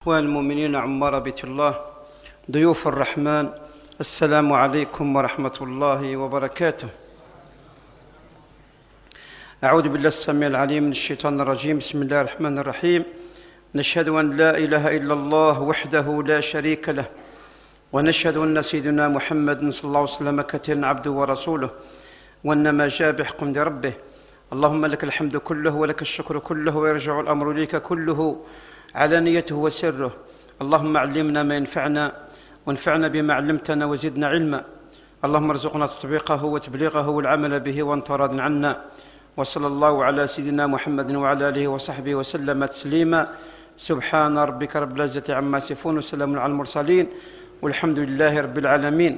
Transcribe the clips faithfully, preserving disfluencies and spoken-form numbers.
إخوان المؤمنين عمار بيت الله، ضيوف الرحمن، السلام عليكم ورحمة الله وبركاته. أعوذ بالله السميع العليم من الشيطان الرجيم. بسم الله الرحمن الرحيم. نشهد أن لا إله إلا الله وحده لا شريك له، ونشهد أن سيدنا محمد صلى الله عليه وسلم كتير عبده ورسوله، وإنما جاء بحكم ربه. اللهم لك الحمد كله ولك الشكر كله، ويرجع الأمر إليك كله علانيته وسره. اللهم علمنا ما ينفعنا، وانفعنا بما علمتنا، وزدنا علما. اللهم ارزقنا تطبيقه وتبليغه والعمل به وانت راض عنا. وصلى الله على سيدنا محمد وعلى آله وصحبه وسلم تسليما. سبحان ربك رب العزة عما يصفون، وسلام على المرسلين، والحمد لله رب العالمين.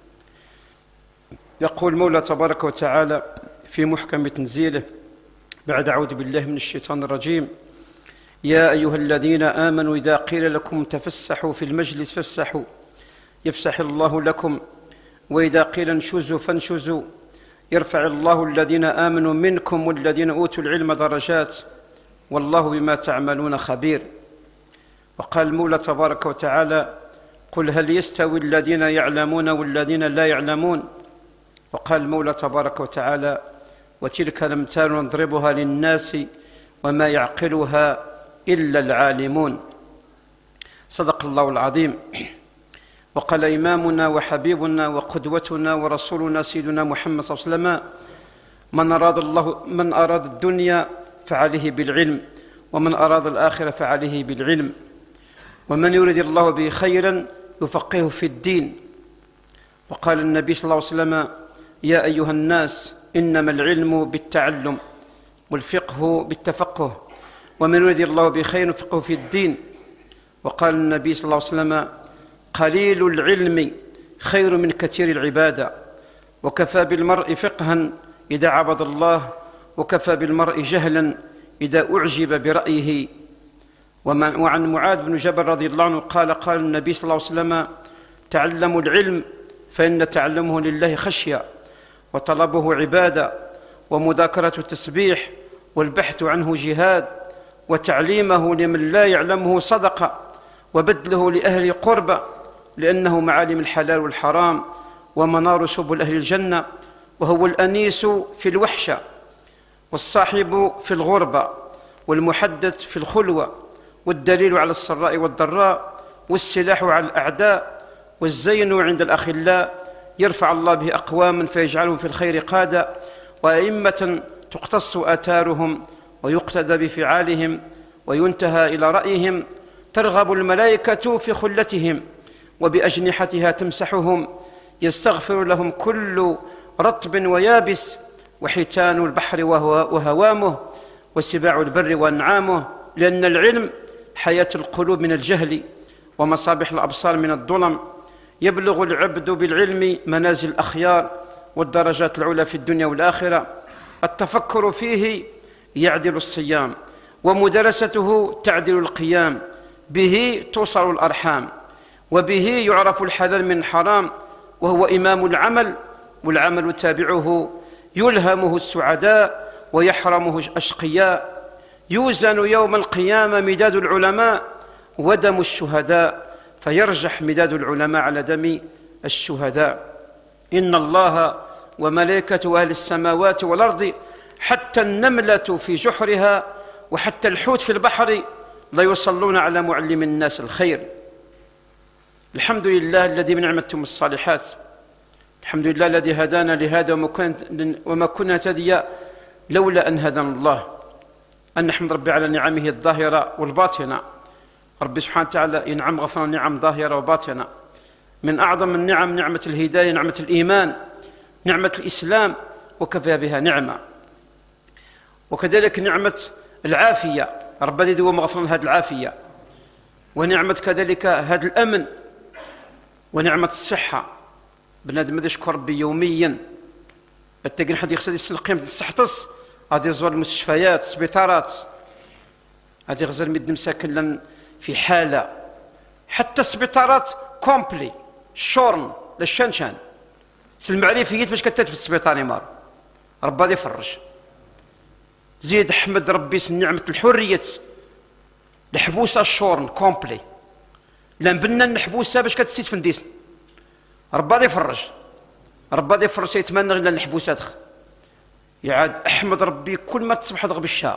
يقول المولى تبارك وتعالى في محكم تنزيله بعد أعوذ بالله من الشيطان الرجيم: يا أيها الذين آمنوا إذا قيل لكم تفسحوا في المجلس فافسحوا يفسح الله لكم، وإذا قيل انشزوا فانشزوا يرفع الله الذين آمنوا منكم والذين أوتوا العلم درجات، والله بما تعملون خبير. وقال المولى تبارك وتعالى: قل هل يستوي الذين يعلمون والذين لا يعلمون. وقال المولى تبارك وتعالى: وتلك الأمثال نضربها للناس وما يعقلها إلا العالمون. صدق الله العظيم. وقال إمامنا وحبيبنا وقدوتنا ورسولنا سيدنا محمد صلى الله عليه وسلم: من أراد الله من أراد الدنيا فعليه بالعلم، ومن أراد الآخرة فعليه بالعلم، ومن يريد الله به خيرا يفقهه في الدين. وقال النبي صلى الله عليه وسلم: يا أيها الناس إنما العلم بالتعلم والفقه بالتفقه، ومن يريد الله به خيرا يفقهه في الدين. وقال النبي صلى الله عليه وسلم: قليل العلم خير من كثير العبادة، وكفى بالمرء فقها إذا عبد الله، وكفى بالمرء جهلا إذا أعجب برأيه. وعن معاذ بن جبل رضي الله عنه قال: قال النبي صلى الله عليه وسلم: تعلموا العلم فإن تعلمه لله خشية، وطلبه عبادة، ومذاكرة تسبيح، والبحث عنه جهاد، وتعليمه لمن لا يعلمه صدقة، وبذله لأهل قربة، لأنه معالم الحلال والحرام ومنار سبل أهل الجنة، وهو الأنيس في الوحشة، والصاحب في الغربة، والمحدث في الخلوة، والدليل على السراء والضراء، والسلاح على الأعداء، والزين عند الأخلاء. يرفع الله به أقواما فيجعلهم في الخير قادة، وأئمة تقتص آثارهم ويقتدى بفعالهم، وينتهى إلى رأيهم. ترغب الملائكة في خلتهم، وبأجنحتها تمسحهم. يستغفر لهم كل رطب ويابس، وحيتان البحر وهوامه، وسباع البر وأنعامه، لأن العلم حياة القلوب من الجهل، ومصابيح الأبصار من الظلم. يبلغ العبد بالعلم منازل الأخيار والدرجات العلى في الدنيا والآخرة. التفكر فيه يعدل الصيام، ومدرسته تعدل القيام. به توصل الأرحام، وبه يعرف الحلال من الحرام، وهو إمام العمل، والعمل تابعه. يلهمه السعداء ويحرمه الأشقياء. يوزن يوم القيامة مداد العلماء ودم الشهداء، فيرجح مداد العلماء على دم الشهداء. إن الله وملائكته أهل السماوات والأرض، حتى النملة في جحرها، وحتى الحوت في البحر، لا يصلون على معلم الناس الخير. الحمد لله الذي بنعمتهم الصالحات. الحمد لله الذي هدانا لهذا، وما كنا نهتدي لولا أن هدانا الله. أن نحمد ربي على نعمه الظاهرة والباطنة. ربي سبحانه وتعالى ينعم غفر نعم ظاهرة وباطنة. من أعظم النعم نعمة الهداية، نعمة الإيمان، نعمة الإسلام، وكفى بها نعمة. وكذلك نعمة العافية، ربنا يدوم غفر هذه العافية. ونعمة كذلك هذا الأمن، ونعمة الصحة. بنادم هذا يشكر ربي يوميا. التقين حد يخسر يسل قيمة الصحتص، غادي يزور المستشفيات، السبيطارات، غادي يغزر مد مساكن في حالة. حتى السبيطارات كومبلي شورن للشنشان المعرفيات باش كتات في السبيطار يمار. ربي غادي يفرج. زيد حمد ربي نعمة الحرية، الحبوسة الشورن كومبلي لا نبنى النحبوسه باش كتسيت فنديس ربي غادي يفرج ربي غادي يفرج سيتمنى غير النحبوسات يعاد احمد ربي كل ما تصبح ضغب الشهر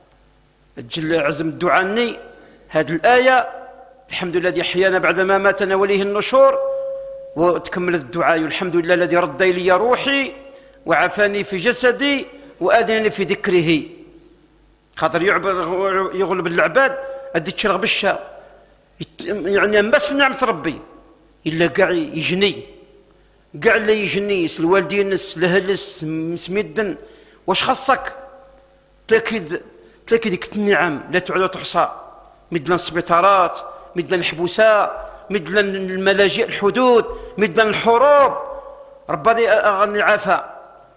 تجل عزم الدعاني هذه الايه الحمد لله الذي احيانا بعدما ماتنا وليه النشور وتكمل الدعاء الحمد لله الذي رد الي روحي وعافاني في جسدي وآذنني في ذكره خاطر يغلب العباد ادي تشرغ بالشا يعني بس نعمة ربي الا كاع يجني كاع اللي يجني الوالدين الهلس مسميدن واش خاصك تلاكيد تلاكيد ديك النعم لا تعد تحصى مثل السبيطارات مثل الحبوسات مثل الملاجئ الحدود مثل الحروب ربي غني عافا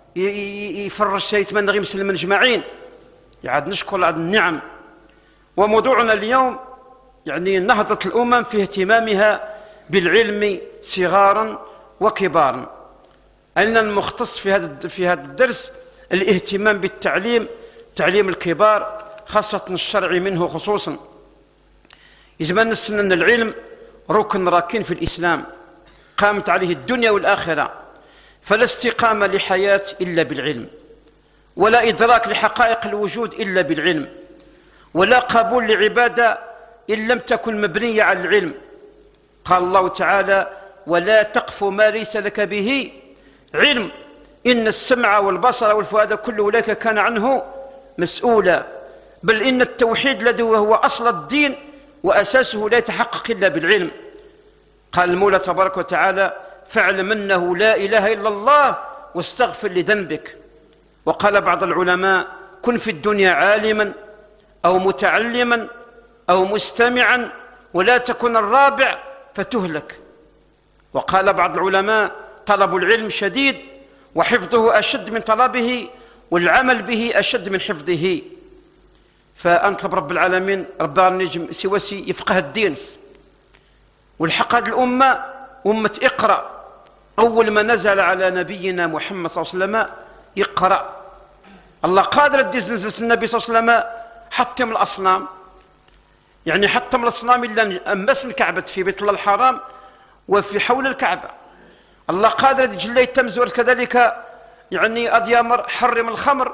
يفرج سيتمنى غير مسلمين اجمعين يعاد نشكر على النعم. وموضوعنا اليوم يعني نهضة الأمم في اهتمامها بالعلم صغارا وكبارا. أن المختص في هذا في هذا الدرس الاهتمام بالتعليم تعليم الكبار خاصة الشرعي منه خصوصا. يزمن السنة أن العلم ركن راكين في الإسلام قامت عليه الدنيا والآخرة فلا استقامة لحياة إلا بالعلم ولا إدراك لحقائق الوجود إلا بالعلم ولا قبول لعبادة إن لم تكن مبنية على العلم. قال الله تعالى ولا تقف ما ليس لك به علم إن السمع والبصر والفؤاد كل أولئك كان عنه مسؤولا. بل إن التوحيد الذي هو أصل الدين وأساسه لا يتحقق إلا بالعلم. قال المولى تبارك وتعالى فاعلم أنه لا إله إلا الله واستغفر لذنبك. وقال بعض العلماء كن في الدنيا عالما أو متعلما أو مستمعا ولا تكن الرابع فتهلك. وقال بعض العلماء طلب العلم شديد وحفظه أشد من طلبه والعمل به أشد من حفظه. فأنطلب رب العالمين رب النجم سواسي يفقه الدين والحق هذه الأمة أمة اقرأ. أول ما نزل على نبينا محمد صلى الله عليه وسلم يقرأ. الله قادر يدز النبي صلى الله عليه وسلم حطم الأصنام يعني حطم الأصنام إلا أمس الكعبة في بيت الله الحرام وفي حول الكعبة. الله قادر يجلي التمزور كذلك يعني أديامر حرم الخمر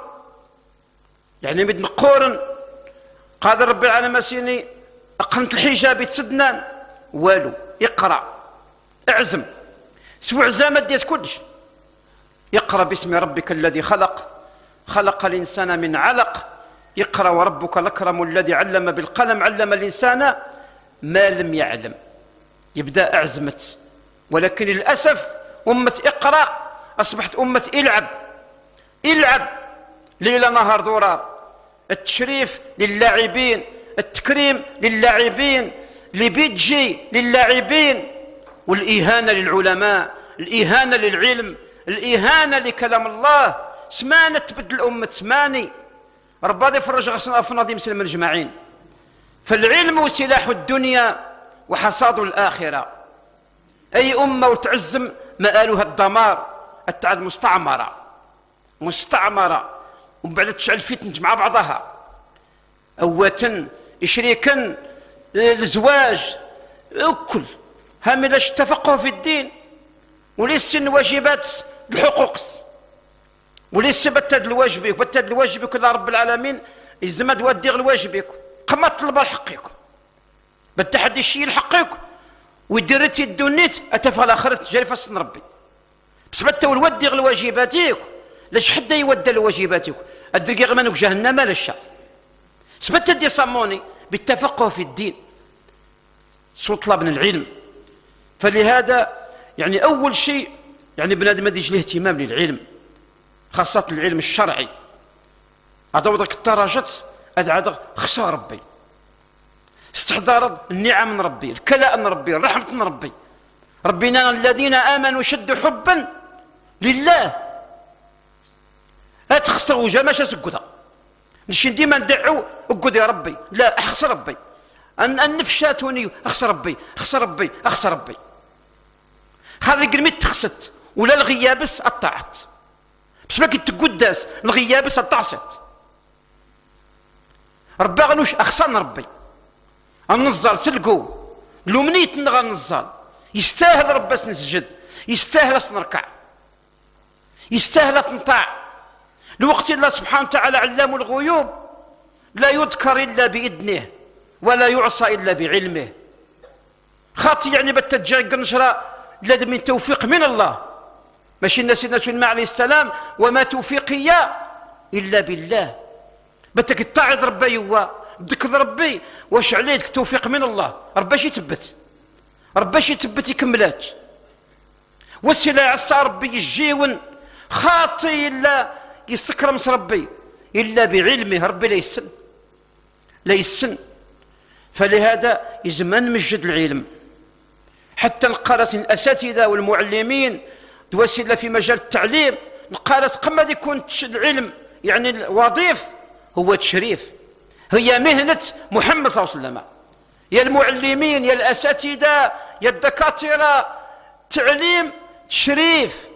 يعني مثل قورن. قادر رب العالمين سيني أقنت الحجاب يتسدنان والو اقرأ اعزم سوى عزامة ديت كلش. اقرأ باسم ربك الذي خلق خلق الإنسان من علق اقرأ وربك الأكرم الذي علم بالقلم علم الإنسان ما لم يعلم. يبدأ أعزمت ولكن للأسف أمة اقرأ أصبحت أمة العب العب ليلة نهار ضرار. التشريف للاعبين التكريم للاعبين لبيتجي للاعبين والإهانة للعلماء الإهانة للعلم الإهانة لكلام الله. سمانة تبدل الأمة سماني ربي غادي يفرج غصنا في نظيم مسلم اجمعين. فالعلم سلاح الدنيا وحصاد الآخرة. أي أمة وتعزم مآلها الدمار التعد مستعمرة مستعمرة ومن بعد تشعل فتن مع بعضها أوة إشريكا الزواج كل هم لاش تفقه في الدين وليس واجبات الحقوق وليس بتد الواجبك بتد الواجبك الله رب العالمين يزمد ودير الواجبك قما طلب حقك بتحدي الشيء لحقك وديرتي الدنيت اتفعل اخرت جاري فصل ربي بس بتا ودير الواجباتك لاش حدا يودى الواجباتك الدقيق منك جهنم لا الشا سبت دي صموني بالتفقه في الدين سو طلبنا العلم. فلهذا يعني اول شيء يعني بنادم يجي الاهتمام للعلم خاصة العلم الشرعي. هذا وضعك التراجت هذا خصى ربي استحضار النعم من ربي الكلاء من ربي الرحمة من ربي. ربنا الذين آمنوا شدوا حبا لله أتخسر وجه ماشا سكوتا نشي ديما ندعو اقعد يا ربي لا اخسر ربي ان النفشاتوني اخسر ربي اخسر ربي اخسر ربي. هذا قرميت تخست ولا الغيابس قطعت بس ما كنت تقداس الغيابس قطعت ربي غنوش اخسرنا ربي النزال سلقو لو منيت نغا نزال يستاهل رباس نسجد، يستاهل نركع، يستاهل نطاع. الوقت الله سبحانه وتعالى علام الغيوب لا يذكر إلا بإذنه ولا يعصى إلا بعلمه. خاطي يعني بتجي قنشرة لازم من توفيق من الله، ماشي الناس سيدنا سليمان عليه السلام وما توفيقي إلا بالله. بتك تطاعد ربي هو ذكر ربي واش عليك توفيق من الله. رباش يتبت رباش يتبت يكملات وسيلا عصا ربي يجيون خاطي إلا يستكرم ربي إلا بعلمه. ربي لا يسن لا يسن. فلهذا يزمن مجد العلم حتى القارة الأساتذة والمعلمين توسل في مجال التعليم. القارة قد يكون العلم يعني الوظيف هو تشريف، هي مهنة محمد صلى الله عليه وسلم. يا المعلمين يا الأساتذة يا الدكاترة، تعليم تشريف،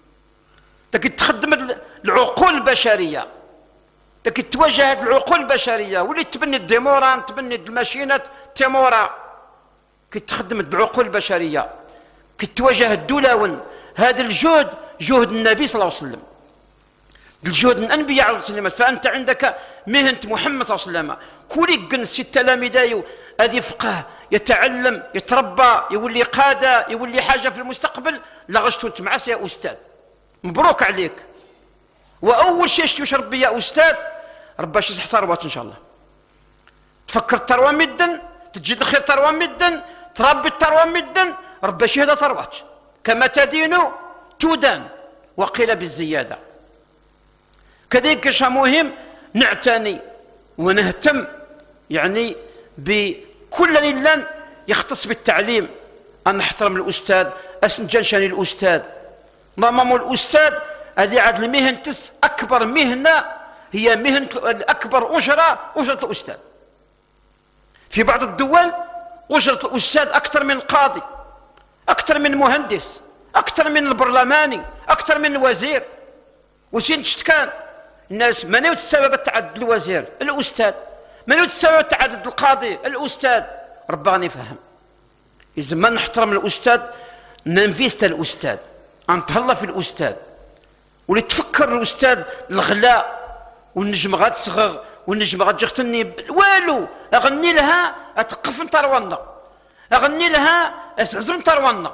لكن تخدم العقول البشرية، لكن توجهت العقول البشرية واللي تبني الديموران تبني الماشينات تيمورا كي تخدم العقول البشرية، كي توجه الدولون. هذا الجهد جهد النبي صلى الله عليه وسلم، الجهد الأنبياء عليه الصلاة والسلام. فأنت عندك مهنة محمد صلى الله عليه وسلم. كل يقنس التلاميذ هذا يفقه يتعلم يتربى يولي قادة يولي حاجة في المستقبل. لغشت انت معاس يا أستاذ، مبروك عليك. وأول شيء تشرب بي يا أستاذ رباش يصح ثروات إن شاء الله. تفكر الثروة مدا تجد الخير ثروة مدا تربي الثروة مدا رباش هذا ثروات. كما تدين تودان وقيل بالزيادة. كذلك شيء مهم نعتني ونهتم يعني بكل لله يختص بالتعليم. أن نحترم الأستاذ أسنجنشاني الأستاذ ضمم الأستاذ. هذه عاد المهن تس أكبر مهنة هي مهنة الأكبر أجرة أجرة الأستاذ. في بعض الدول أجرة الأستاذ أكثر من القاضي، أكثر من المهندس، أكثر من البرلماني، أكثر من الوزير. وسين كان الناس من يوت السبب تعدد الوزير الأستاذ، من يوت السبب تعدد القاضي الأستاذ. رباني فهم إذا ما نحترم الأستاذ ننفيست الأستاذ نتهلا في الأستاذ واللي تفكر الأستاذ الغلاء والنجم غاد صغر والنجم غاد جختني والو أغني لها أتقف تروانا، أغني لها أسعزم تروانا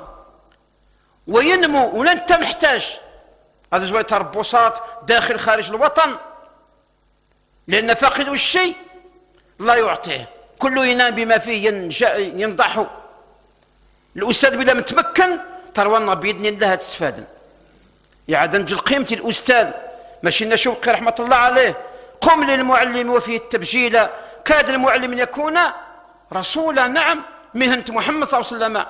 وينمو ولا أنت محتاج. هذا شوية تربصات داخل خارج الوطن، لأن فاقد الشيء لا يعطيه، كله ينام بما فيه ينضح. الأستاذ بلا متمكن تروانا بإذن الله تستفادن. يعاد نجل قيمة الأستاذ ماشي نشوقي رحمة الله عليه قم للمعلم وفيه التبجيل كاد المعلم أن يكون رسولا. نعم مهنة محمد صلى الله عليه وسلم.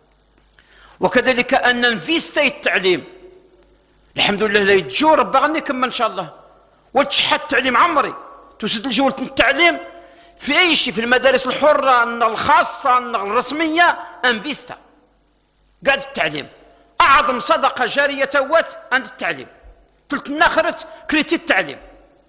وكذلك أن ننفيستي التعليم الحمد لله لا يتجور بغني كما إن شاء الله وتشحت التعليم عمري تسد الجولة التعليم في أي شيء في المدارس الحرة الخاصة الرسمية أنفيستا قاعد التعليم أعظم صدقة جارية توات عند التعليم. قلت نخرت كريتي التعليم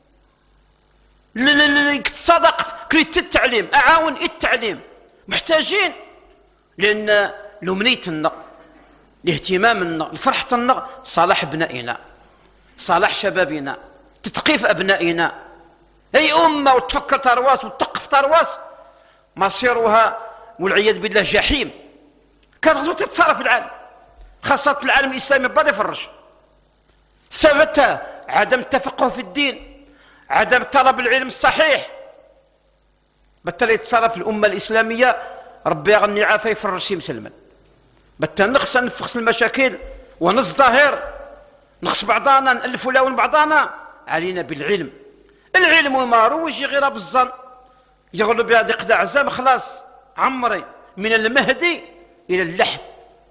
صدقت كريتي التعليم أعاون التعليم محتاجين، لأن لمنيتنا لاهتمامنا لفرحتنا صلاح ابنائنا صلاح شبابنا تثقيف أبنائنا. أي أمة وتفكر ترواس وتقف ترواس مصيرها والعياذ بالله جحيم. كان غزوة تتصارى في العالم خاصة العالم الإسلامي بدا يفرج. سببتها عدم التفقه في الدين، عدم طلب العلم الصحيح. بالتالي يتصرف الأمة الإسلامية ربي يغني عافية يفرج شي مسلما. بالتالي نخص نفخس المشاكل ونزدهر نخص بعضانا نألف ولون بعضانا. علينا بالعلم. العلم ما روج غير بالظن يغلب بهذه قدا عزام خلاص عمري من المهدي إلى اللحد.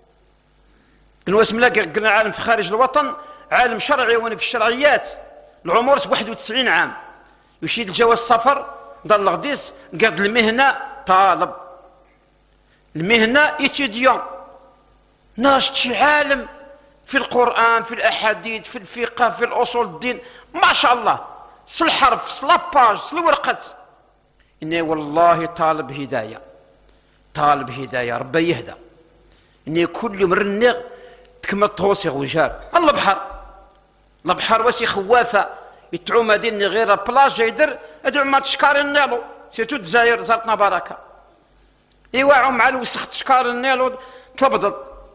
قلنا قلنا عالم في خارج الوطن عالم شرعي وانا في الشرعيات العمر واحد وتسعين عام يشيد الجواز السفر ضل غديس قاد المهنة طالب المهنة إتيديون ناشط شي عالم في القرآن في الأحاديث في الفقه في الأصول الدين ما شاء الله صل الحرف صل لاباج صل الورقة. إني والله طالب هداية طالب هدايه ربي يهدى اني كل يوم رنيغ تكمل طوسي وجار الله بحر الله بحر واسي خوافه يتعو مديني غير بلاج يدر ادعو ما تشكار النيلو سيتو الجزائر زارتنا بركه ايواعو مع الوسخ تشكار النيلو تلبضت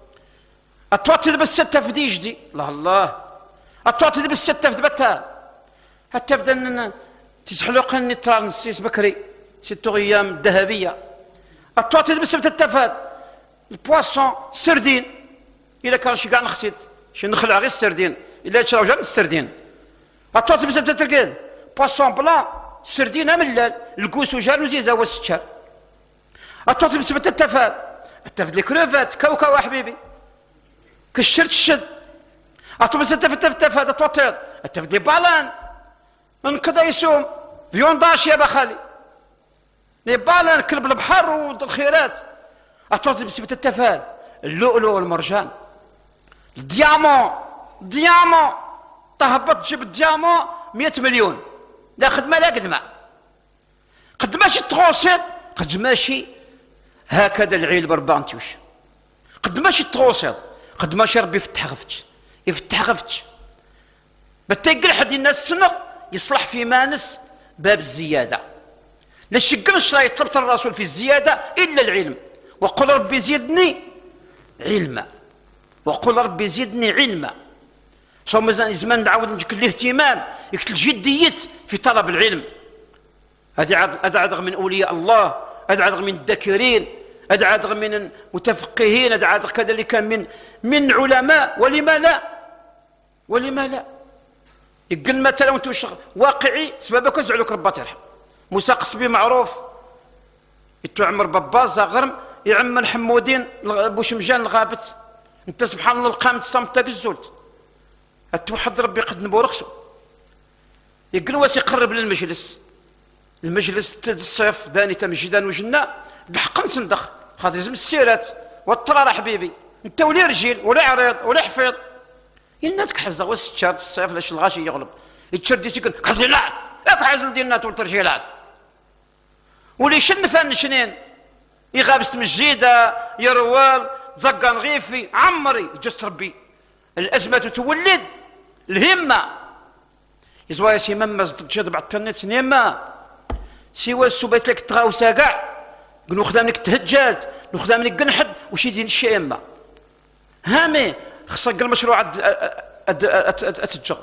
اتواتد بالسته في ديجدي الله الله اتواتد بالسته في دبتها حتى بدنا تسحلوق النتران السيس بكري ستو ايام الذهبيه اتواتد بالسبت التفات البواسون سردين الا كان شي كاع نخسيت شي نخلع غير السردين الا تشراو جات السردين اتواتد بالسبت التركين بواسون بلا سردين ملال الكوس وجار وزيزه والسكر اتواتد بالسبت التفات التفت لي كروفات كوكا حبيبي كشرت الشد اتواتد بالسبت التفات اتواتد التفت لي بالان من كذا يسوم فيونداش يا بخالي لي بالان كلب البحر والخيرات اتواتد بسبت التفال اللؤلؤ والمرجان الديامون ديامون تهبط تجيب الديامون مئة مليون لا خدمه لا قدمه قد ماشي تغوصيت قد ماشي هكذا العيل بربانتيوش قد ماشي تغوصيت قد ماشي ربي يفتح غفتش يفتح غفتش بتيقل حد الناس السنغ يصلح في مانس باب الزياده لا شقمش لا يطلب الرسول في الزياده الا العلم وقل ربي زدني علما وقل ربي زدني علما شو مازال زمان نعاود نجيك الاهتمام يكتل الجديه في طلب العلم هذا هذا من اولياء الله هذا من الذاكرين هذا من المتفقهين هذا كذلك من من علماء ولما لا ولما لا يقل مثلا وانت واقعي سببك وزعلوك ربات يرحم موسى قصبي معروف يتو عمر بابازا غرم يعمر حمودين بوشمجان الغابت انت سبحان الله القامت الصمت تاك الزولت اتوحد ربي قد نبو رخصو يقل واس يقرب للمجلس المجلس الصيف داني تمجدان وجنا بحق نسندخ خاطر لازم السيرات والطرار حبيبي انت ولا رجيل ولا عريض ولا حفيظ يناتك حزه والستشات الصيف لاش الغاشي يغلب يتشردي سيكون خذي لا لا تحزن ديالنا تول ترجيلات ولي شن فان شنين يغابس مجيده يروال زقان غيفي عمري جست ربي الازمه تولد الهمه يزوا سي مما تجذب على الانترنت سينما سيوا السبيت لك تغاوسا كاع قلو خدام لك تهجلت نخدام لك قنحد وشي دين الشيمه هامي خصك المشروع اتجر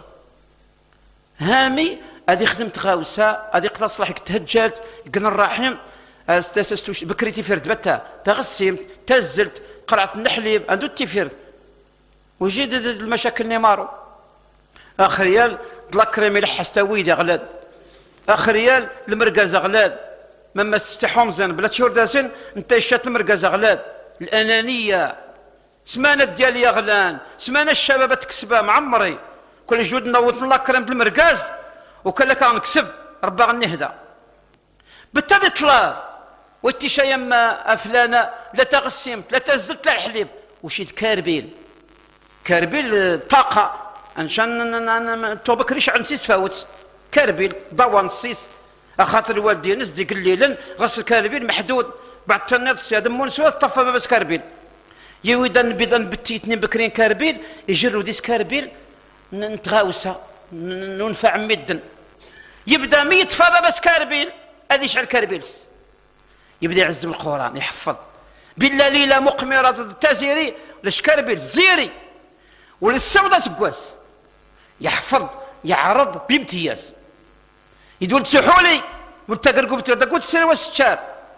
هامي هذه خدمت غاوسه هذه قطع صلاحك تهجلت قلنا الرحيم استاسستوش بكريتي فرد بتا تغسيم تزلت قرعه النحليب عنده التيفيرد وجد المشاكل نيمارو اخر ريال لاكريمي لحستا ويدا غلاد اخر ريال المركز غلاد مما تستحوم زين بلا تشورداسين انت شات المركز غلاد الانانيه سمانه ديالي يا غلان سمانه الشباب تكسبها معمري كل جود نوض الله كريم المركز وكان لك نكسب ربا غنهدى بالتالي طلع وانت يما افلانه لا تغسمت لا تزلت لا الحليب وشيت كاربيل كاربيل طاقه انشان تو بكريش عن سيس فاوت كاربيل ضوان السيس اخاطر والدي نزدي قليلا غسل كاربيل محدود بعد تنيض السياد مونسو طفى بس كاربيل يويدا نبيضا بتيتنين بكرين كاربيل يجروا ديس كاربيل نتغاوسها ننفع مدن يبدا مي يطفى بس كاربيل هذه شعر كاربيلس يبدا يعزم القران يحفظ بالله ليله مقمره تزيري لشكاربيل زيري وللسوداء سكواس يحفظ يعرض بامتياز يدول تسحولي وانت قرقوب تقول تسير والسشار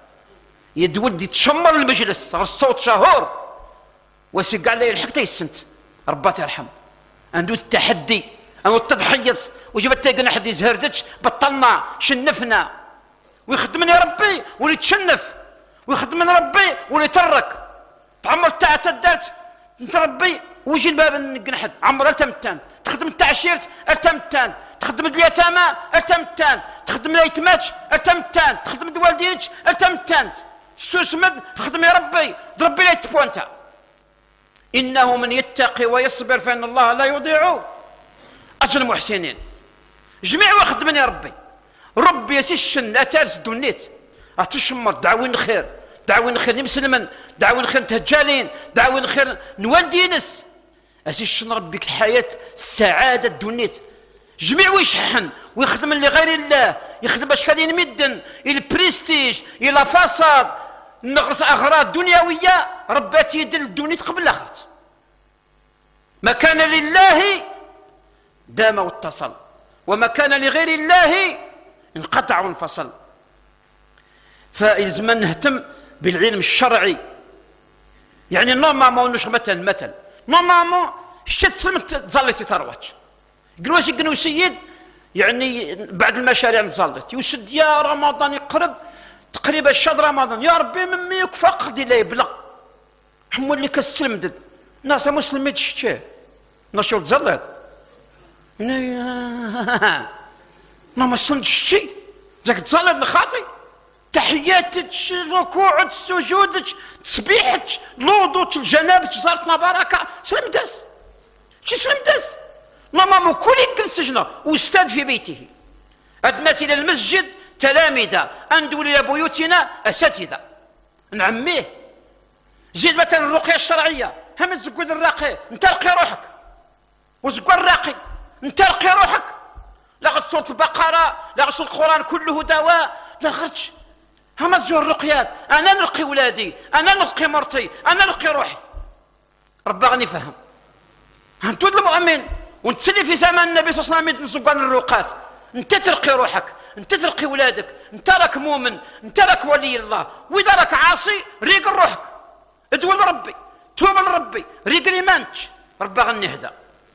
يدول يتشمر المجلس الصوت شهور وسيقع لي الحق تيسنت ربات يرحم عنده التحدي عنده التضحية وجبت تيقنا حد يزهردش بطلنا شنفنا ويخدمني ربي ولي تشنف ويخدمني ربي ولي ترك تعمر تاع تدارت انت ربي ويجي الباب نقنحد عمر التمتان تخدم التعشيرت التمتان تخدم اليتامى التمتان تخدم اليتماتش التمتان تخدم الوالدينش التمتان سوسمد خدم يا ربي ربي لا يتبوانتا انه من يتقي ويصبر فان الله لا يضيع اجر المحسنين جميع وخدمني يا ربي ربي يسشن لا تارس دونيت اتشمر دعوين خير دعوين خير مسلما، دعوين خير تهجالين، دعوين خير نوالدينس أسي شن ربك الحياة السعادة الدنيت جميع ويشحن ويخدم لغير الله، يخدم اشكال يمدن البريستيج الى فساد نغرس اغراض دنيويه ربات يدل الدنيا قبل الاخره. ما كان لله دام واتصل، وما كان لغير الله انقطع وانفصل. فلازم نهتم بالعلم الشرعي. يعني نورمالمون نش مثلا مثلا نورمالمون شتت سلمت تزليتي تروات قالوا واش يقنوا سيد يعني بعد المشاريع نزلت يوسد يا رمضان يقرب تقريبا شهر رمضان يا ربي ممي يكفى قدي لا يبلغ حمو اللي كسلم دد ناس مسلم يتشتاه نشو تزلت انا ما مسلمتش شي ذاك تزلت نخاطي تحياتك ركوعك سجودك تسبيحك لوضوك الجنابك زارتنا بركه سلم داس شي سلم داس ماما كل يجلس سجنه واستاذ في بيته ادناس الى المسجد تلامذه اندول الى بيوتنا اساتذه نعميه. زيد مثلا الرقيه الشرعيه هم تزقود الراقي انت رقي روحك وزقوا الراقي انت رقي روحك لا غد سوره البقره لا غد سوره القران كله دواء لا غدش هم تزور الرقيات انا نرقي ولادي انا نرقي مرتي انا نرقي روحي. ربي غني فهم انتو المؤمن ونتسلي في زمان النبي صلى الله عليه وسلم نزقوا الرقات انت ترقي روحك انت ترقي ولادك انت راك مؤمن انت راك ولي الله. واذا راك عاصي ريق روحك ادول لربي توب لربي ريق ايمانك ربي غنهدى.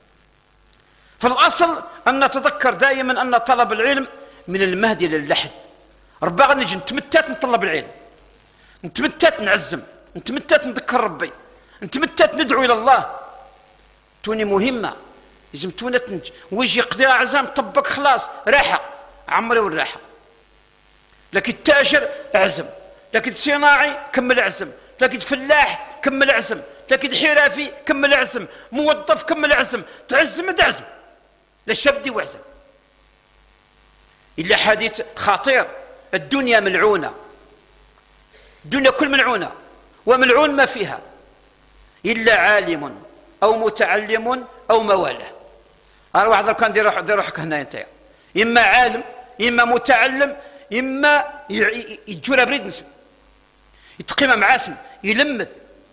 فالاصل ان نتذكر دائما ان طلب العلم من المهد الى اللحد. ربي غنجي نتمتات نطلب العلم نتمتات نعزم نتمتات نذكر ربي نتمتات ندعو الى الله. توني مهمه لازم تونا تنج ويجي يقضي عزام طبق خلاص راحه عمري والراحه. لكن التاجر اعزم، لكن الصناعي كمل اعزم، لكن الفلاح كمل اعزم، لكن الحرافي كمل اعزم، موظف كمل اعزم، تعزم تعزم لا شبدي واعزم. الا حديث خطير الدنيا ملعونه، الدنيا كل ملعونه وملعون ما فيها الا عالم او متعلم او موالاه. انا واحد كان دير روح دير روحك هنا انت اما عالم اما متعلم اما يجور بريد نسل يتقيم معاسن يلمد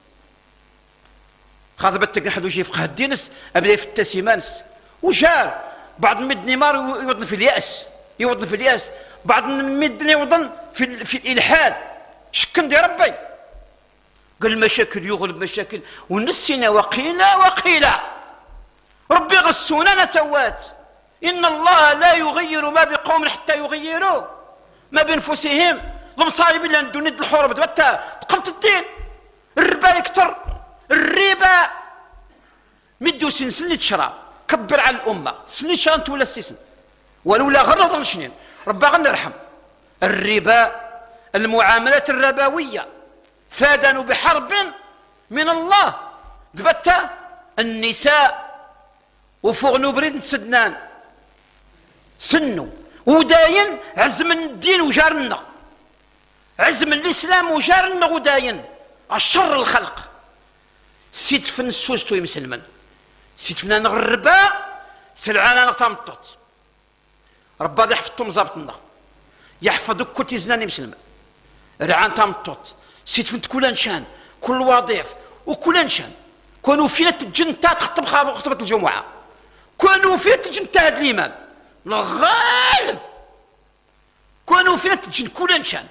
خاطر بتك حد وجه يفقه الدينس ابدا في التسيمانس وجار بعض مد نيمار يوضن في الياس يوضن في الياس بعض مد يوضن في في الالحاد شكن دي ربي قال المشاكل يغلب مشاكل ونسينا وقيلا وقيلا ربي غسونا نتوات إن الله لا يغير ما بقوم حتى يغيروا ما بانفسهم. المصايب اللي ندو ند الحروب تبتا تقمت الدين الربا يكتر الربا مدو سنسن تشرى كبر على الامه سنين شرا انت ولا السيسن ولولا غرض شنين ربا غنرحم. الربا المعاملات الربويه فادنوا بحرب من الله دبتا النساء وفوغنو بريد سدنان سنو وداين عز من الدين وجارنا عز من الاسلام وجارنا وداين الشر الخلق سيد فن سوستو مسلمان سيد فنا نغربا سلعانا نغتمطط ربا يحفظتم زابطنا يحفظك كل تزناني مسلمان رعان تمطط سيد فنت كل نشان كل وظيف وكل نشان كونوا فينا تجنتا تخطب خطبة الجمعة كونوا فينا تجنتا هاد الإمام الغالب كونوا فينا تجن كل نشان.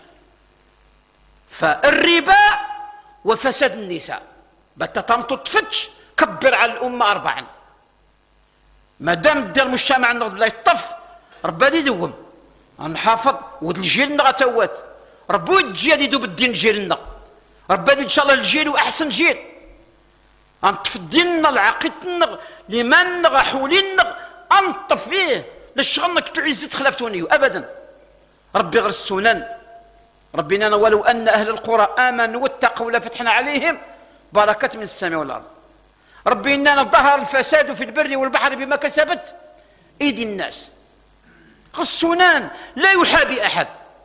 فالربا وفساد النساء بتا تمطط فتش كبر على الأمة أربعا ما دام دا المجتمع النغض لا يطف ربا يدوم نحافظ ود الجيل نغتوات ربو يجي يدوب الدين جيلنا ربا ان شاء الله الجيل واحسن جيل انطف ديننا العقيدتنا لمن نغ حولنا انطف فيه للشغل تعز تخلفتوني ابدا. ربي غير السنن ربنا ولو ان اهل القرى امنوا واتقوا لفتحنا عليهم بركات من السماء والارض. ربي اننا ظهر الفساد في البر والبحر بما كسبت ايدي الناس. السنن لا يحابي احد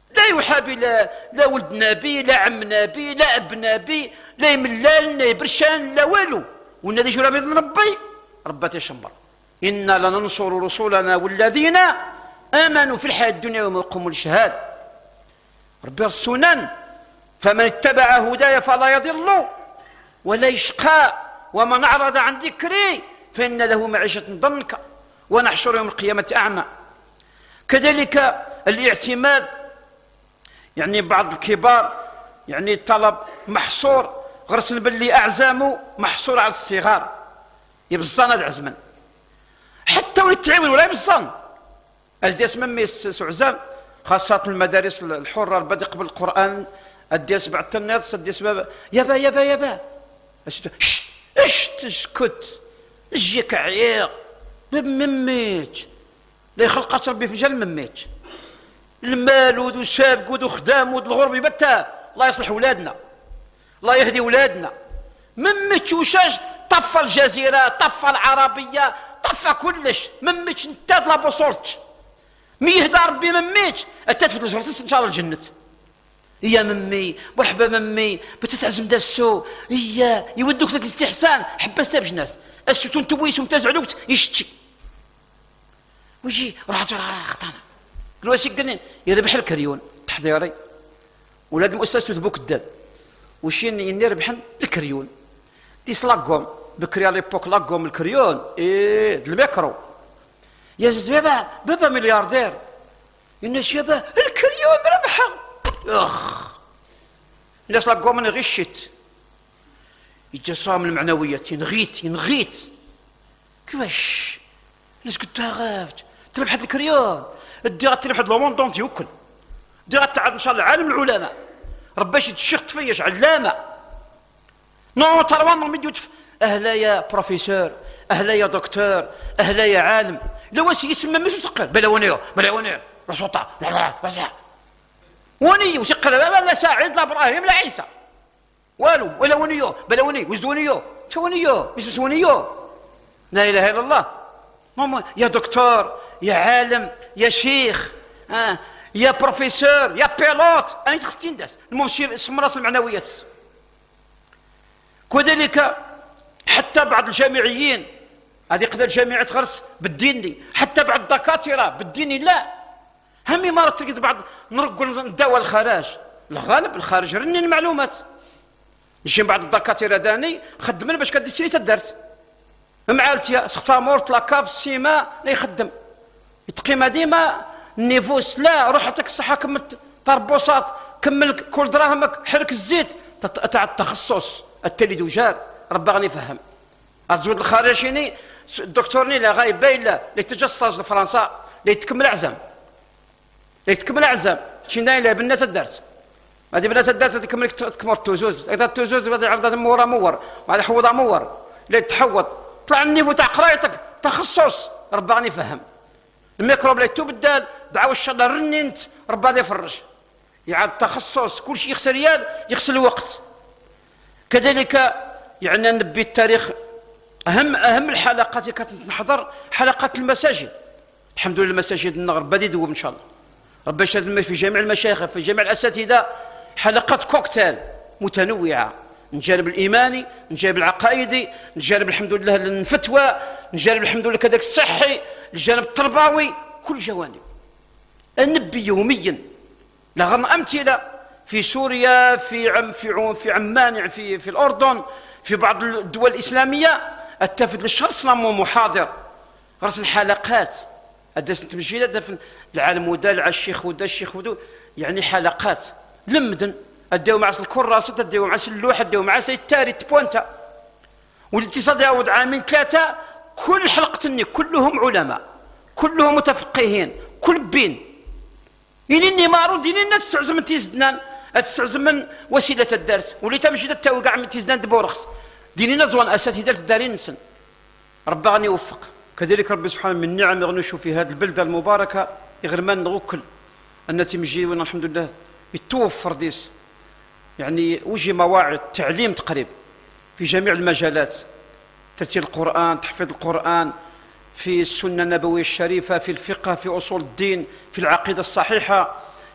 لا يحابي لا, لا ولد نبي، لا عم نبي، لا اب نبي، لا يملال، لا يبرشان، لا والو. والنادي جرى بإذن ربي ربات يشمر. إنا لننصر رسولنا والذين آمنوا في الحياة الدنيا ويوم يقوم الشهاد. ربي السنن فمن اتبع هداي فلا يضل ولا يشقى ومن أعرض عن ذكري فإن له معيشة ضنكا ونحشر يوم القيامة أعمى. كذلك الاعتماد، يعني بعض الكبار يعني طلب محصور غرسن باللي أعزامه محصور على الصغار يبزان هذا عزمن حتى ولي التعاون ولا يبزان أجديس ممي سعزام خاصة المدارس الحرة البدء قبل القرآن أديس بعد التنيض أديس بابا يابا يابا يابا شت اشت اسكت اجيك عياق بمميت لا يخلق ربي في جل مميت المال ودو سابق ودو خدام ودو الغرب يبتا. الله يصلح ولادنا، الله يهدي ولادنا. مميت وشاش طفى الجزيرة، طفى العربية، طفى كلش. مميت انت لا بوصلتش مي يهدى ربي مميت اتتفت الجرتس ان شاء الله الجنة. يا ممي مرحبا ممي بتتعزم داسو يا يودوك ذاك الاستحسان حبستها بجناس السوتون تويس ومتازعلوك يشتي ويجي رحت راه خطانا قالوا سي قلنا يربح الكريون تحضيري ولاد المؤسسه تبوك الدال وشين يني ربحن الكريون ديس لاكوم بكري على ليبوك لاكوم الكريون ايه الميكرو يا بابا بابا ملياردير الناس يابا الكريون ربحها اخ الناس لاكوم انا غشت يتجسام من المعنويات ينغيت ينغيت كيفاش الناس كنت غافت تربح هاد الكريون الديرة تربح هاد لوموندونت يوكل ديرة تعاد ان شاء الله عالم العلماء رباش يتشيخ تفيش علامة نو تروان ميديو تف اهلا يا بروفيسور اهلا يا دكتور اهلا يا عالم لو واسي يسمى مش تقر بلا ونيو بلا ونيو رشوطة لا لا لا ونيو سقر لا ساعد لا ابراهيم لا عيسى والو ولا ونيو بلا ونيو وزد ونيو تونيو مش بس ونيو لا اله الا الله ماما يا دكتور يا عالم يا شيخ آه يا بروفيسور يا بيلوت انا تخصني نداس المهم شي اسم راس المعنويات. كذلك حتى بعض الجامعيين هذه قدر جامعة غرس بالديني حتى بعض الدكاترة بالديني لا همي مرات تلقيت بعض نرقل نداوى الخراج الغالب الخارج رني المعلومات نجي بعض الدكاترة داني خدمنا باش كدي سيري تدرت مع التيا سختامور تلاكاف السيما لا يخدم يتقيم ديما النيفوس لا روح عطيك الصحة كمل طربوصات كمل كل دراهمك حرك الزيت تاع التخصص التالي دوجار ربي غني يفهم الزود الخارجيني الدكتورني لا غايب باين لا يتجسس لفرنسا لا يتكمل اعزام لا يتكمل اعزام شي داين لا بنات الدرت هذه بنات الدرت تكمل تكمر التوزوز اذا التوزوز هذا عبد مورا مور وهذا حوضه مور لا تحوط طلع النيفو تاع قرايتك تخصص ربي غني يفهم الميكروب لا يتبدل دعوا الشر رننت ربي غادي يفرج يعاد التخصص كل شيء يخسر ريال يخسر الوقت. كذلك يعني نبي التاريخ اهم اهم الحلقات اللي كتنحضر حلقات المساجد. الحمد لله المساجد النغر بدي يدوب ان شاء الله ربي يشهد في جميع المشايخ في جميع الاساتذه حلقات كوكتيل متنوعه من الجانب الايماني من الجانب العقائدي من الجانب الحمد لله الفتوى من الجانب الحمد لله كذلك الصحي الجانب التربوي كل جوانب. النبي يوميا لغرن امثله في سوريا في عم في عم في عمان في في الاردن في بعض الدول الاسلاميه اتفد للشهر صنم محاضر غرس الحلقات ادرس التمجيد في العالم ودا على الشيخ ودا الشيخ ودا يعني حلقات لمدن اديو مع الكراسه اديو مع اللوحه اديو مع التاري بوانتا والاتصال يعود عامين ثلاثه كل حلقتني كلهم علماء كلهم متفقهين كل بين يني مارون ديننا تستعزم من تيزدنان تستعزم من وسيله الدرس ولي تمشي تاوي كاع من تيزدنان دبورخس ديننا زوان اساتذه الدارين نسن ربي غني يوفق. كذلك ربي سبحانه من نعم يغنشوا في هذه البلده المباركه يغرمان نغوكل ان تمجي وانا الحمد لله يتوفر ديس يعني وجي مواعظ تعليم تقريب في جميع المجالات ترتيل القرآن تحفيظ القرآن في السنة النبوية الشريفة في الفقه في أصول الدين في العقيدة الصحيحة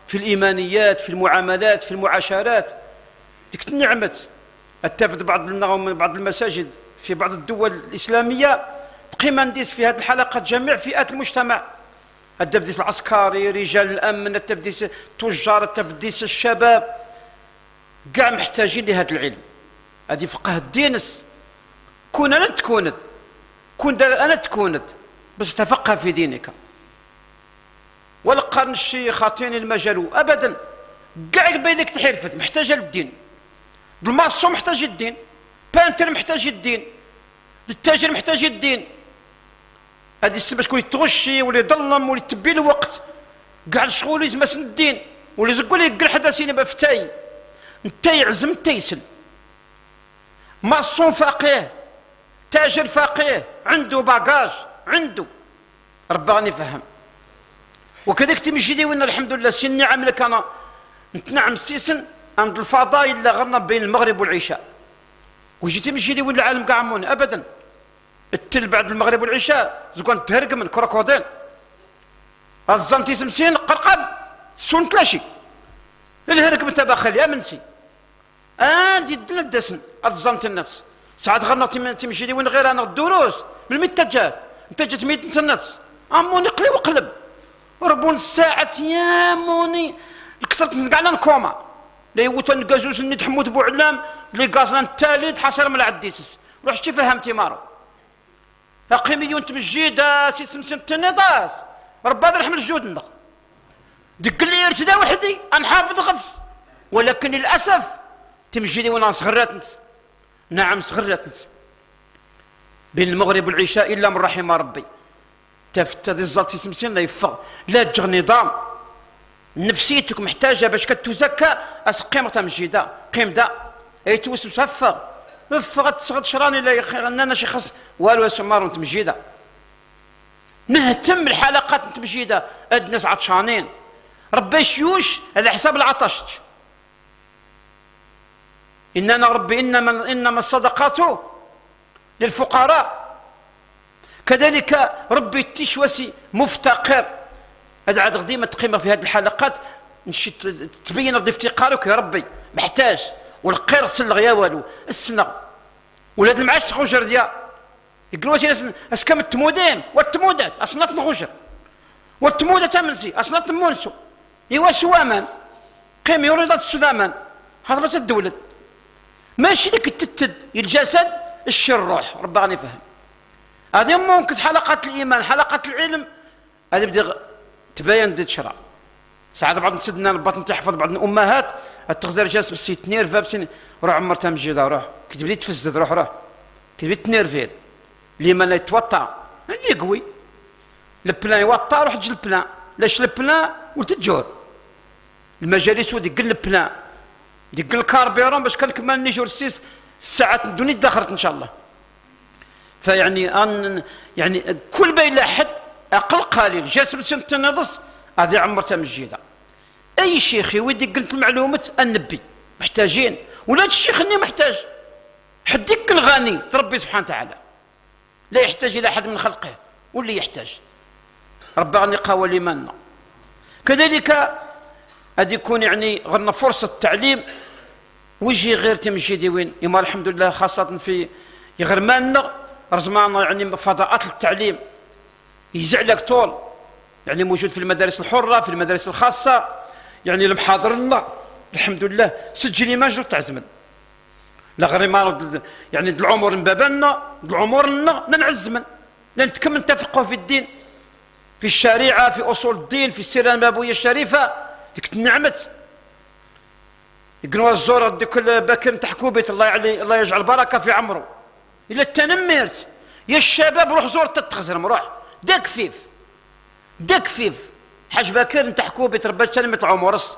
في الإيمانيات، في المعاملات، في المعاشرات. ديك النعمة أتى في بعض بعض المساجد في بعض الدول الإسلامية تقيما نديس في هذه الحلقات جميع فئات المجتمع. التفديس العسكري، رجال الأمن، التفديس التجار، التفديس الشباب، كاع محتاجين لهذا العلم. هذه فقه الدينس. كون أنا تكوند، كون أنا تكوند باش تفقه في دينك. والقرن الشيخ خاطيني المجال أبدا. كاع قبيلك تحرفت محتاجة للدين. الماصو محتاج الدين، بانتر محتاج الدين، التاجر محتاج الدين. هذه السبب شكون يتغشي ولا يظلم ولا يتبي الوقت كاع الشغل لازم الدين ولا يزقوا لي يقل حدا سيني بفتاي انت يعزم انت يسل. ماصون فقيه، تاجر فقيه، عنده باجاج، عنده ربي غني يفهم. وكذلك تمشي وين الحمد لله سي النعم لك انا نتنعم سيسن عند الفضاء الا غرنا بين المغرب والعشاء. وجيتي مشي وين العالم كاع عمون ابدا. التل بعد المغرب والعشاء زكون تهرق من كروكوديل الزنتي سمسين قرقب سون كلاشي الهرق من تباخل يا منسي اه دي الدنيا دسن الزنتي الناس ساعات غرنا تمشي وين غير انا الدروس من ميت تجات انت جات ميت انت الناس اموني قلي وقلب ربون الساعة يا موني كثرت كاع نكوما لي وتن كازوس ني تحمود بوعلام لي كازنا التالي حصل من العديس روح شتي فهمتي مارو اقيميون تمجيدا سي سمسن تنضاس ربي هذا رحم الجود النق دق لي ارتدا وحدي انحافظ غفص. ولكن للاسف تمجيدي وانا صغرات نعم صغرات بين المغرب والعشاء الا من رحم ربي تفتدي الزلطي سمسين لا يفغ لا تجغ نظام نفسيتك محتاجه باش كتزكى اس قيمه تمجيده قيم دا اي توسوس هفغ فغت صغت شراني لا انا شي خص والو سمار تمجيده. نهتم الحلقات تمجيده اد ناس عطشانين ربي شيوش على حساب العطش. اننا ربي انما انما الصدقات للفقراء. كذلك ربي تشوسي مفتقر. هذا عاد غدي ما تقيمه في هذه الحلقات نشي تبين رضي افتقارك يا ربي محتاج والقير سلغ يا والو السنه ولاد المعاش تخوجر ديال يقولوا سي اسكم التمودين والتمودات اصنات نخوجر والتموده تمنسي اصنات مونسو ايوا سوامان قيم يريد السودامان هضبه الدوله ماشي ديك التتد الجسد الشر الروح ربي غني يفهم. هذه ممكن حلقات الايمان حلقات العلم هذه بدي تبين دي تشرع. ساعات بعض نسدنا البطن تحفظ بعض الامهات التغذيه جالس بالسي تنيرفا بسن روح عمر تمجيده روح كتبدي تفسد روح روح كتبدي تنيرفير لما لا يتوطى اللي قوي البلان يوطى روح تجي البلان لاش البلان وتتجور المجالس ودي قل البلان دي قل الكاربيرون باش كنكمل نيجور سيس الساعات الدنيا دخلت ان شاء الله. فيعني ان يعني كل بين حد اقل قليل جالس بسن تنضص هذه عمر تمجيده. اي شيخ يودي قلت المعلومات النبي محتاجين ولا الشيخ اني محتاج حديك الغني ربي سبحانه وتعالى لا يحتاج الى احد من خلقه واللي يحتاج ربي غني قاوى لي منا. كذلك غادي يكون يعني غرنا فرصه تعليم ويجي غير تمجيدي وين يما الحمد لله خاصه في يغرمالنا رزمانا يعني فضاءات التعليم يزعلك طول يعني موجود في المدارس الحره في المدارس الخاصه يعني المحاضرنا الحمد لله سجلي ما جوت تعزمن لا غير ما يعني العمر مبابنا العمر لنا نعزمن لا نتكمل نتفقوا في الدين في الشريعه في اصول الدين في السيره النبويه الشريفه ديك النعمت يقولوا الزور ديك باكر نتاع كوبيت الله يعلي الله يجعل بركه في عمره الا التنمرت يا الشباب روح زور تتخزرم روح دا كفيف دا كفيف حاج باكر نتاع كوبيت ربي تنمت العمر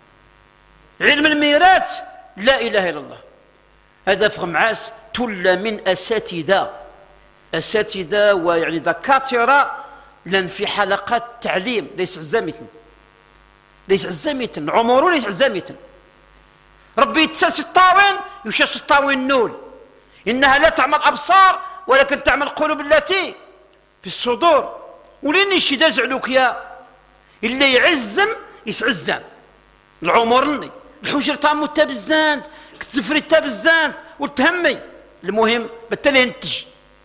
علم الميراث لا اله الا الله هذا فهم عاس تل من اساتذه اساتذه ويعني دكاتره لان في حلقات تعليم ليس عزامتن ليس عزامتن عمره ليس عزامتن ربي يتساس الطاوين يشاس الطاوين نول انها لا تعمل ابصار ولكن تعمل قلوب التي في الصدور ولين يشي دازعلوك يا اللي يعزم يسعزم العمرني الحجر تامو تابزانت كتزفري تابزانت وتهمي المهم بالتالي ينتج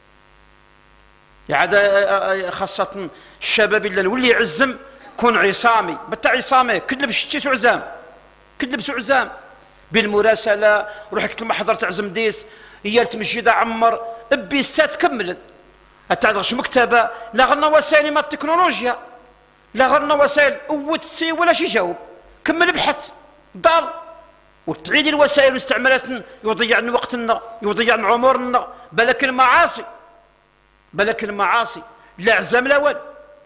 يعني خاصة الشباب اللي نولي يعزم كون عصامي بتاع عصامي كلب شتيت عزام كلب عزام بالمراسلة روح كتب المحضر تعزم ديس هي تمشي عمر بيسات كملت التعرض مكتبة لا غرنا وسائل ما التكنولوجيا لا غرنا وسائل قوة سي ولا شي جاوب كمل بحث ضال وتعيد الوسائل واستعمالاتنا يضيع من وقتنا يضيع من عمرنا بلك المعاصي بلك المعاصي لا عزام لا والو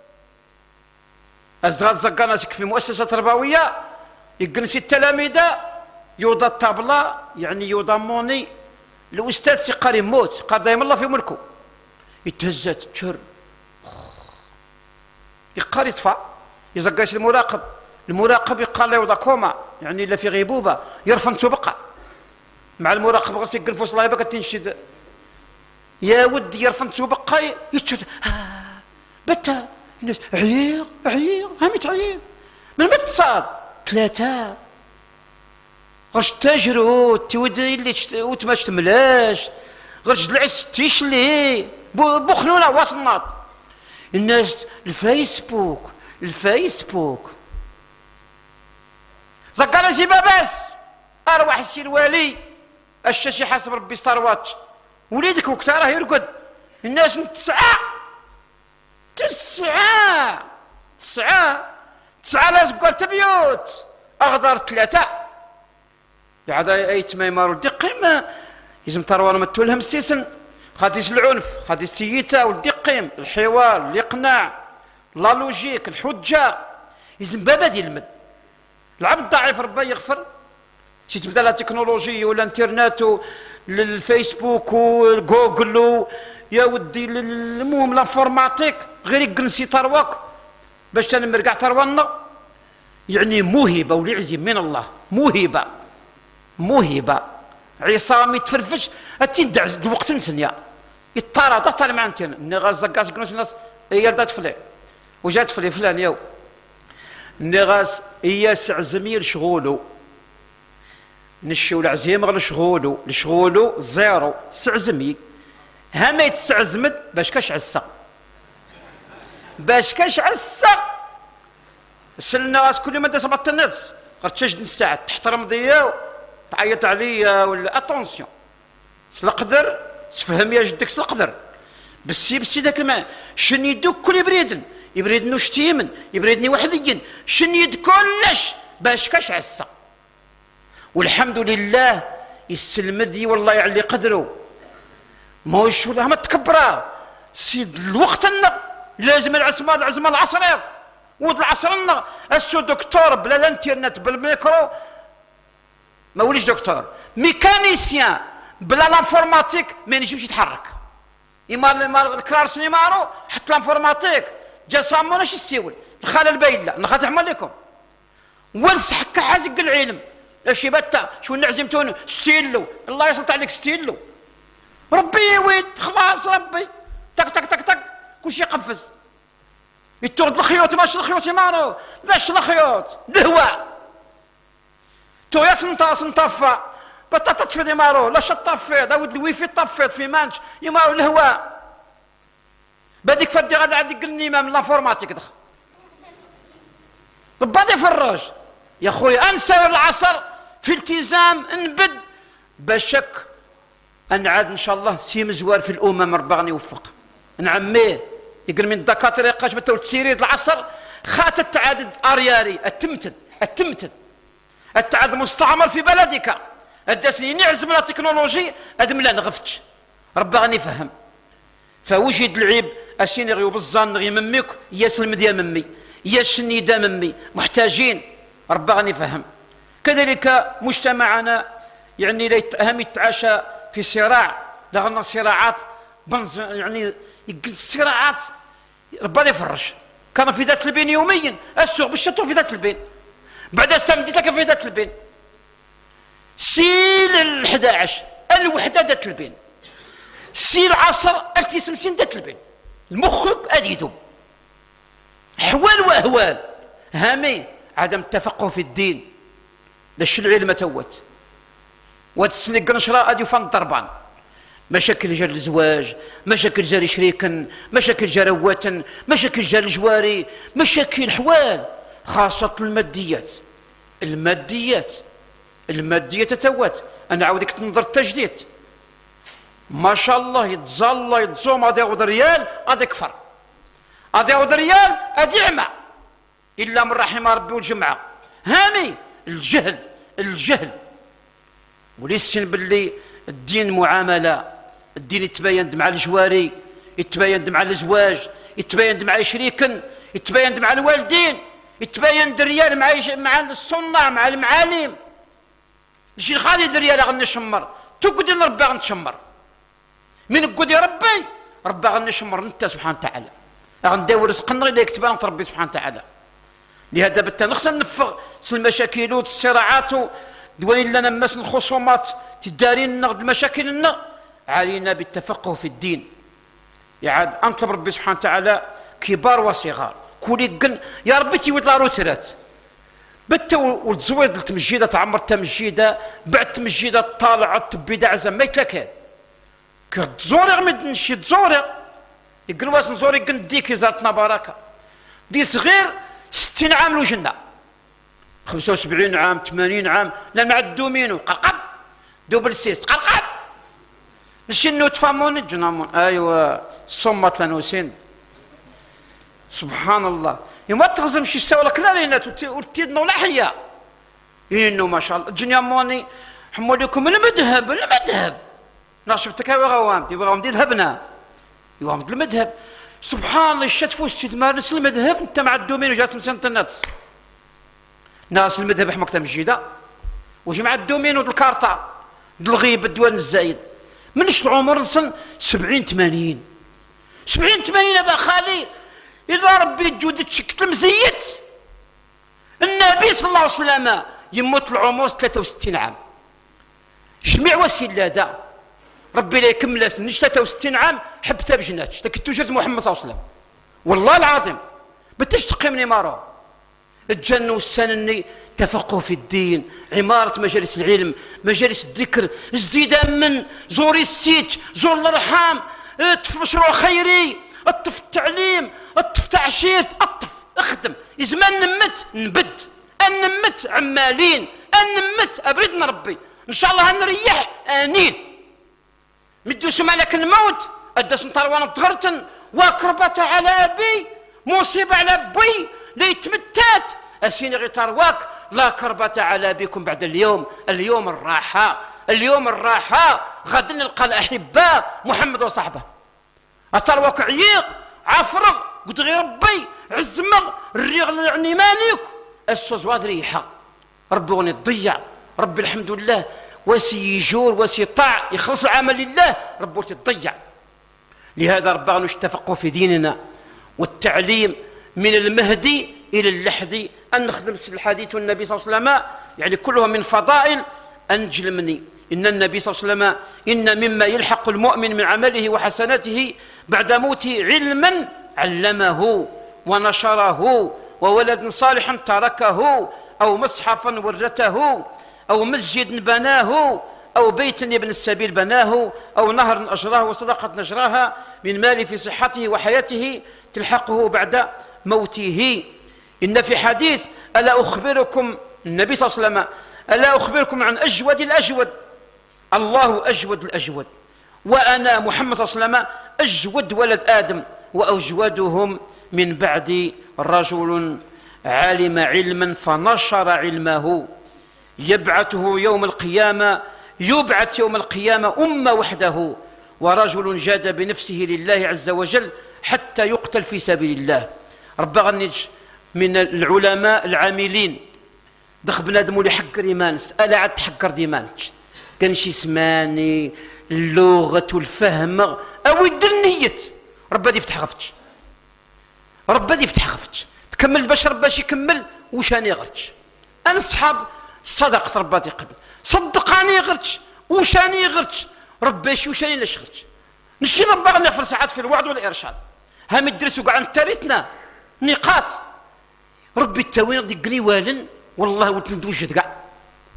الزغاد زقاناسك في مؤسسة تربوية يجنسي التلاميذ يوضا الطابلة يعني يوضا موني الاستاذ سي قاري موت قال دايم الله في ملكه يتهزت تشر يقال يطفى يزقاش المراقب المراقب يقال له يوضا كوما يعني الا في غيبوبه يرفن تبقى مع المراقب غسل يقلفوا صلايبه كتنشد يا ودي يرفن تبقى يتشد بتا الناس عيق عيق هامي تعيق من متى تصاد ثلاثه غرش تاجروا تودي اللي وتماش تملاش غرش العس تيشلي بخلونا وصلنا الناس الفيسبوك الفيسبوك زكانا سي باباس ارواح السي الوالي الشاشي حسب ربي ثروات وليدك وقتها راه يرقد الناس من تسعه تسعه تسعه تسعه لازم قلت بيوت اغدر ثلاثه عاد ايت ما يمارو الدقيم يزم تروان متولهم السيسن خاطيس العنف خاطيس السييتا والدقيم الحوار الاقناع لا لوجيك الحجه يزم بابا ديال المد العبد الضعيف ربي يغفر شي تبدا لا تكنولوجيا ولا انترنت للفيسبوك وجوجل يا ودي المهم لانفورماتيك غير يقنسي ترواك باش تنمر كاع تروانا يعني موهبه ولعزم من الله موهبه موهبه عصامي تفرفش اتندع الوقت نسنيا يطارا طال مع انتنا ني غاز زكاس كنوس الناس هي دات فلي وجات فلي فلان ياو ني غاز هي سعزمير شغولو نشيو العزيم غير شغولو لشغولو زيرو سعزمي هما يتسعزمد باش كاش عسا باش كاش عسا سلنا راس كل ما داس بطنيتس غير تشجد الساعه تحترم ضياو تعيط عليا ولا اتونسيون سلقدر تفهم يا جدك سلقدر بسي بسي داك الماء شن يدوك كل يبريدن يبريدنو شتيمن يبريدني وحديا شن يد كلش باش كاش عسا والحمد لله يسلمدي والله يعلي قدره موش ولا ما تكبرا سيد الوقت لنا لازم العزمان العزمان العصري ود العصرنا السو دكتور بلا الانترنت بالميكرو ما وليش دكتور ميكانيسيان بلا لانفورماتيك ما ينجمش يتحرك اما الكرارس اللي مارو حتى لانفورماتيك جا صامونا شي يسيول الخاله البايله نخا تعمل لكم ونس حكا حازق العلم اشي بتا شو نعزمتون ستيلو الله يسلط عليك ستيلو ربي يويد خلاص ربي تك تك تك تك كلشي يقفز يتورد الخيوط ماش الخيوط يمارو باش الخيوط الهواء تو يا سنطا سنطفى بطاطا تفيد يمارو لا شطفيض اود الويفي طفيض في مانش يمارو الهواء بهذيك فدي غادي عندك النيمه من لافورماتيك دخل ربي يفرج يا خويا انسى العصر في التزام نبد بشك انعاد ان شاء الله سي مزوار في الامم ربي غني يوفق نعميه يقول من الدكاتره يقاش بتو تسيريد العصر خات التعدد ارياري التمتد التمتد التعدد مستعمر في بلدك الدسني نعزم لا تكنولوجي ادم لا نغفتش ربي غني يفهم فوجد العيب اسيني غيوب الظن غي مميك يسلم ديال ممي يشني دا ممي محتاجين ربي غني يفهم كذلك مجتمعنا يعني لا هم يتعاشى في صراع لغنا صراعات بنز يعني الصراعات ربي يفرج كان في ذات البين يوميا السوق بالشتو في ذات البين بعد استمديت لك في ذات البين سيل الحدى عشر الوحده ذات البين سيل العصر التسمسين ذات البين المخك اديدو حوال واهوال هامي عدم التفقه في الدين داش العلم توت وهاد السنه نشرا غادي فان الضربان مشاكل جا الزواج، مشاكل جا شريكا، مشاكل جا رواتا، مشاكل جا الجواري، مشاكل حوال خاصة الماديات الماديات الماديات توات. انا عاودك تنظر التجديد ما شاء الله يتظل يتزوم غادي يعوض ريال غادي يكفر، غادي يعوض ريال غادي يعمى الا من رحم ربي والجمعه. هاني الجهل الجهل وليسن باللي الدين معامله، الدين يتباين مع الجواري، يتباين مع الزواج، يتباين مع شريكا، يتباين مع الوالدين، يتباين الريال مع مع الصناع مع المعالم. شي خالي الريال غنشمر تقعد ربي غنتشمر من قد يا ربي ربي غنشمر انت سبحانه وتعالى غنداور رزقنا اللي يكتب لنا ربي سبحانه وتعالى. لهذا بالتالي نخصنا نفغ المشاكل والصراعات دوين لنا مس الخصومات تدارين نغد مشاكلنا، علينا بالتفقه في الدين. يعاد انطلب ربي سبحانه وتعالى كبار وصغار كل يا ربي تيود لا روترات بتا وتزويد التمجيده تعمر التمجيده بعد التمجيده طالعت بدع زعما يتلاكاد كتزوري غمد نشي تزوري يقول واش نزوري قنديك زارتنا بركه دي صغير ستين عام له جنه خمسة وسبعين عام ثمانين عام لا نعدو مينو قلقب دوبل سيس قلقب ماشي نو تفهمون جنامون ايوا صمت لنوسين سبحان الله يما تغزم شي ساولا كلارينات وتيدنا ولا حيا انه ما شاء الله جنياموني حمو لكم المذهب المذهب ناشبتك يا غوام دي غوام دي ذهبنا يوام المذهب سبحان الله الشتفو السيد مارس المذهب انت مع الدومين وجات مسنة الناس ناس المذهب حمك تمجيده وجمع الدومين والكارطه الغيب الديوان الزايد منش العمر نصل سبعين ثمانين سبعين ثمانين ابا خالي اذا ربي جودت شكل مزيت النبي صلى الله عليه وسلم يموت العمر ثلاثة وستين عام جميع وسيله هذا ربي لا يكمل سنش ثلاثة وستين عام حبتها بجناتش لكن توجد محمد صلى الله عليه وسلم والله العظيم بتش تقيمني مارو الجنة والسنني تفقه في الدين عمارة مجالس العلم مجالس الذكر ازديد من زوري السيت زور الارحام اطف مشروع خيري اطف التعليم اطف تعشير اطف اخدم زمان نمت نبد ان نمت عمالين ان نمت ابردنا ربي ان شاء الله هنريح انين مدوس مالك الموت ادس نطروان تغرتن وكربت على ابي مصيبه على بي ليتمتات اسيني غير واك لا كربة على بكم بعد اليوم اليوم الراحة اليوم الراحة غدا نلقى الأحباء محمد وصحبه أترواك عييق عفرغ قد غير ربي عزمغ الريغ يعني مالك السوزواد ريحة ربي غني تضيع ربي الحمد لله وسي يجور وسي طاع يخلص العمل لله ربي تضيع. لهذا ربي نتفقه في ديننا والتعليم من المهدي إلى اللحدي أن نخدم الحديث والنبي صلى الله عليه وسلم يعني كلها من فضائل أنجلمني إن النبي صلى الله عليه وسلم إن مما يلحق المؤمن من عمله وحسناته بعد موته علما علمه ونشره وولد صالح تركه أو مصحفا ورثه أو مسجد بناه أو بيت ابن السبيل بناه أو نهر أجراه وصدقة نجراها من مال في صحته وحياته تلحقه بعد موته. إن في حديث ألا أخبركم النبي صلى الله عليه وسلم ألا أخبركم عن أجود الأجود الله أجود الأجود وأنا محمد صلى الله عليه وسلم أجود ولد آدم وأجودهم من بعد رجل علم علما فنشر علمه يبعثه يوم القيامة يبعث يوم القيامة أمة وحده ورجل جاد بنفسه لله عز وجل حتى يقتل في سبيل الله. رب غنج من العلماء العاملين دخ بنادم اللي حقر يمانس الا عاد تحقر ديمانش كان شي سماني اللغه والفهم او الدنيت ربي غادي يفتح غفتش ربي غادي يفتح غفتش تكمل البشر باش يكمل وشاني غرتش انا الصحاب صدقت ربي غادي يقبل صدقاني غرتش وشاني غرتش ربي شي وشاني لاش غرتش نشي ربي غنغفر ساعات في الوعظ والارشاد هم يدرسوا كاع تاريخنا نقاط ربي التوين ديك قني والن والله وتندوجد كاع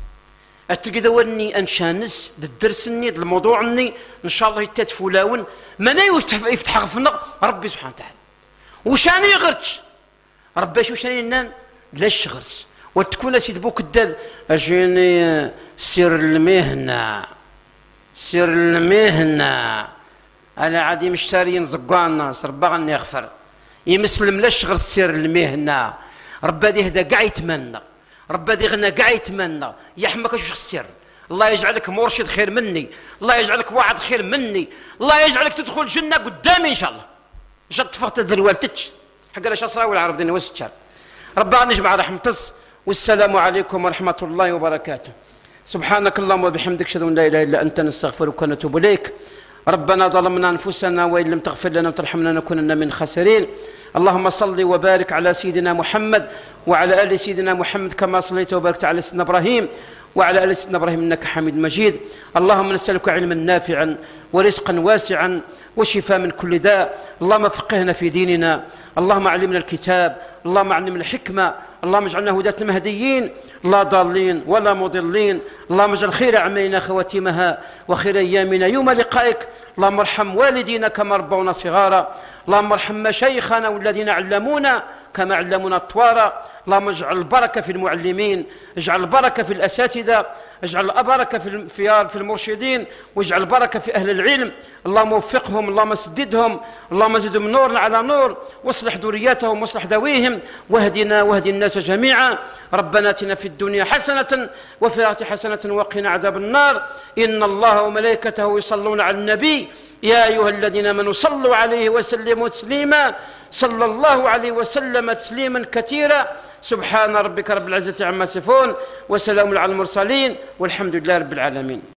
أتقدوني أنشانس الدرسني الموضوعني إن شاء الله يتدفولاون من يفتح غفنا ربي سبحانه وتعالى وشاني غرتش ربي شو شاني نان لاش غرس وتكون سيد بوك الداد أجيني سير المهنة سير المهنة أنا عادي مشتري نزقان ناس ربا غني يغفر يمسلم لاش غرس سير المهنة ربا دي هدا قاع يتمنى ربا دي غنى قاع يتمنى يحمك شو السر الله يجعلك مرشد خير مني الله يجعلك واحد خير مني الله يجعلك تدخل الجنة قدامي إن شاء الله إن شاء الله تفقت ذروال تتش حق لاش أصرا والعرب دينا وستشار ربا نجمع رحمتس والسلام عليكم ورحمة الله وبركاته سبحانك اللهم وبحمدك أشهد أن لا إله إلا أنت نستغفرك ونتوب إليك ربنا ظلمنا أنفسنا وإن لم تغفر لنا وترحمنا لنكونن من الخاسرين اللهم صل وبارك على سيدنا محمد وعلى آل سيدنا محمد كما صليت وباركت على سيدنا إبراهيم وعلى آل سيدنا إبراهيم إنك حميد مجيد اللهم نسألك علما نافعا ورزقا واسعا وشفاء من كل داء اللهم فقهنا في ديننا اللهم علمنا الكتاب اللهم علمنا الحكمة اللهم اجعلنا هداة مهديين لا ضالين ولا مضلين اللهم اجعل خير أعمالنا خواتمها وخير أيامنا يوم لقائك اللهم ارحم والدينا كما ربونا صغارا اللهم ارحم مشايخنا والذين علمونا كما علمونا الطوارا اللهم اجعل البركة في المعلمين اجعل البركة في الأساتذة اجعل البركة في المرشدين واجعل البركة في أهل العلم اللهم وفقهم اللهم سددهم اللهم زدهم نورا على نور واصلح ذرياتهم واصلح ذويهم واهدنا واهد الناس جميعا ربنا اتنا في الدنيا حسنة وفي الآخرة حسنة وقنا عذاب النار إن الله وملائكته يصلون على النبي يا أيها الذين آمنوا صلوا عليه وسلموا تسليما صلى الله عليه وسلم تسليما كثيرا سبحان ربك رب العزة عما يصفون وسلام على المرسلين والحمد لله رب العالمين.